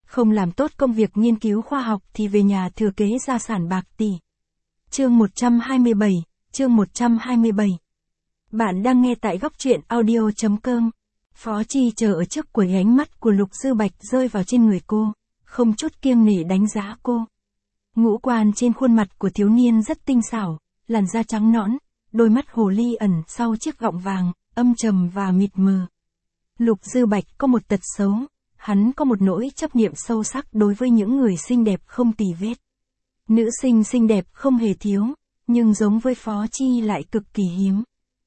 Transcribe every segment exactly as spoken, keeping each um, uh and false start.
không làm tốt công việc nghiên cứu khoa học thì về nhà thừa kế gia sản bạc tỷ. Chương một trăm hai mươi bảy, chương một trăm hai mươi bảy. Bạn đang nghe tại góc truyện audio chấm com. Phó Chi chờ ở trước quầy, ánh mắt của Lục Dư Bạch rơi vào trên người cô, không chút kiêng nể đánh giá cô. Ngũ quan trên khuôn mặt của thiếu niên rất tinh xảo, làn da trắng nõn, đôi mắt hồ ly ẩn sau chiếc gọng vàng, âm trầm và mịt mờ. Lục Dư Bạch có một tật xấu, hắn có một nỗi chấp niệm sâu sắc đối với những người xinh đẹp không tì vết. Nữ sinh xinh đẹp không hề thiếu, nhưng giống với Phó Chi lại cực kỳ hiếm.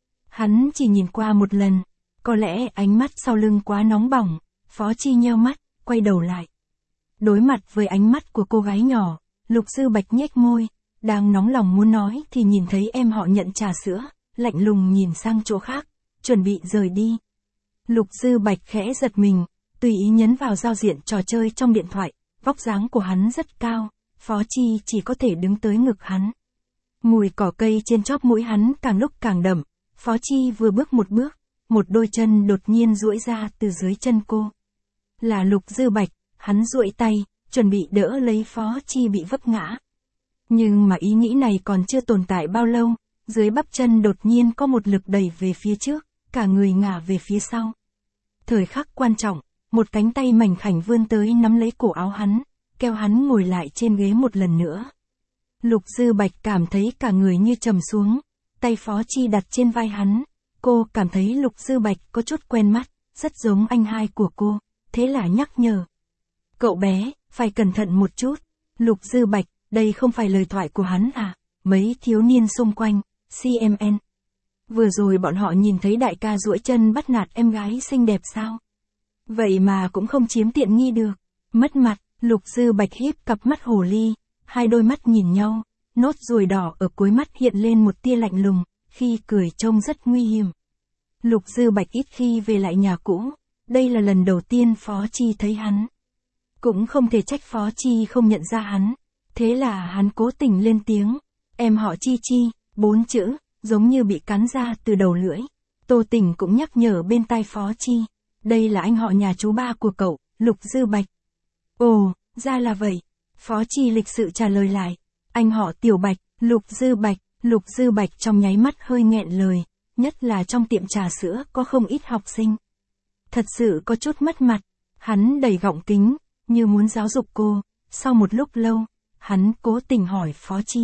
Hắn chỉ nhìn qua một lần, có lẽ ánh mắt sau lưng quá nóng bỏng, Phó Chi nheo mắt, quay đầu lại. Đối mặt với ánh mắt của cô gái nhỏ, Lục Dư Bạch nhếch môi, đang nóng lòng muốn nói thì nhìn thấy em họ nhận trà sữa, lạnh lùng nhìn sang chỗ khác, chuẩn bị rời đi. Lục Dư Bạch khẽ giật mình, tùy ý nhấn vào giao diện trò chơi trong điện thoại, vóc dáng của hắn rất cao, Phó Chi chỉ có thể đứng tới ngực hắn. Mùi cỏ cây trên chóp mũi hắn càng lúc càng đậm, Phó Chi vừa bước một bước, một đôi chân đột nhiên duỗi ra từ dưới chân cô. Là Lục Dư Bạch, hắn duỗi tay, chuẩn bị đỡ lấy Phó Chi bị vấp ngã. Nhưng mà ý nghĩ này còn chưa tồn tại bao lâu, dưới bắp chân đột nhiên có một lực đẩy về phía trước, cả người ngả về phía sau. Thời khắc quan trọng, một cánh tay mảnh khảnh vươn tới nắm lấy cổ áo hắn, kéo hắn ngồi lại trên ghế một lần nữa. Lục Dư Bạch cảm thấy cả người như trầm xuống, tay Phó Chi đặt trên vai hắn, cô cảm thấy Lục Dư Bạch có chút quen mắt, rất giống anh hai của cô, thế là nhắc nhở. Cậu bé, phải cẩn thận một chút. Lục Dư Bạch, đây không phải lời thoại của hắn à? Mấy thiếu niên xung quanh, xê em en. Vừa rồi bọn họ nhìn thấy đại ca duỗi chân bắt nạt em gái xinh đẹp sao? Vậy mà cũng không chiếm tiện nghi được. Mất mặt, Lục Dư Bạch híp cặp mắt hồ ly, hai đôi mắt nhìn nhau, nốt ruồi đỏ ở cuối mắt hiện lên một tia lạnh lùng, khi cười trông rất nguy hiểm. Lục Dư Bạch ít khi về lại nhà cũ, đây là lần đầu tiên Phó Chi thấy hắn. Cũng không thể trách Phó Chi không nhận ra hắn, thế là hắn cố tình lên tiếng, em họ Chi Chi, bốn chữ, giống như bị cắn ra từ đầu lưỡi. Tô Tình cũng nhắc nhở bên tai Phó Chi, đây là anh họ nhà chú ba của cậu, Lục Dư Bạch. Ồ, ra là vậy. Phó Chi lịch sự trả lời lại, anh họ Tiểu Bạch, Lục Dư Bạch. Lục Dư Bạch trong nháy mắt hơi nghẹn lời, nhất là trong tiệm trà sữa có không ít học sinh. Thật sự có chút mất mặt, hắn đầy gọng kính, như muốn giáo dục cô. Sau một lúc lâu, hắn cố tình hỏi Phó Chi.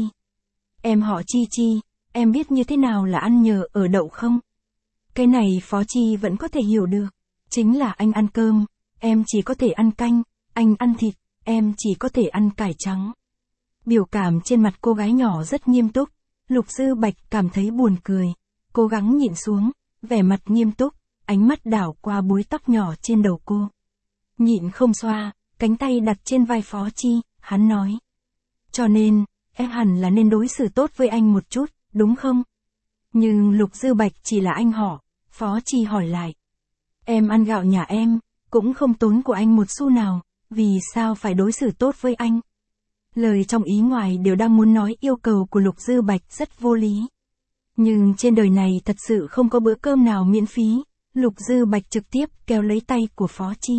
Em họ Chi Chi, em biết như thế nào là ăn nhờ ở đậu không? Cái này Phó Chi vẫn có thể hiểu được. Chính là anh ăn cơm, em chỉ có thể ăn canh, anh ăn thịt, em chỉ có thể ăn cải trắng. Biểu cảm trên mặt cô gái nhỏ rất nghiêm túc. Lục Dư Bạch cảm thấy buồn cười, cố gắng nhịn xuống, vẻ mặt nghiêm túc, ánh mắt đảo qua búi tóc nhỏ trên đầu cô. Nhịn không xoa, cánh tay đặt trên vai Phó Chi, hắn nói. Cho nên, em hẳn là nên đối xử tốt với anh một chút, đúng không? Nhưng Lục Dư Bạch chỉ là anh họ, Phó Chi hỏi lại. Em ăn gạo nhà em, cũng không tốn của anh một xu nào, vì sao phải đối xử tốt với anh? Lời trong ý ngoài đều đang muốn nói yêu cầu của Lục Dư Bạch rất vô lý. Nhưng trên đời này thật sự không có bữa cơm nào miễn phí, Lục Dư Bạch trực tiếp kéo lấy tay của Phó Chi.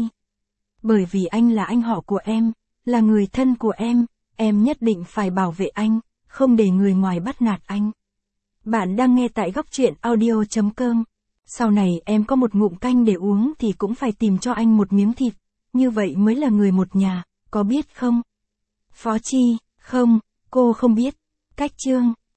Bởi vì anh là anh họ của em, là người thân của em, em nhất định phải bảo vệ anh, không để người ngoài bắt nạt anh. Bạn đang nghe tại góc truyện audio chấm com. Sau này em có một ngụm canh để uống thì cũng phải tìm cho anh một miếng thịt, như vậy mới là người một nhà, có biết không? Phó Chi, không, cô không biết. Cách chương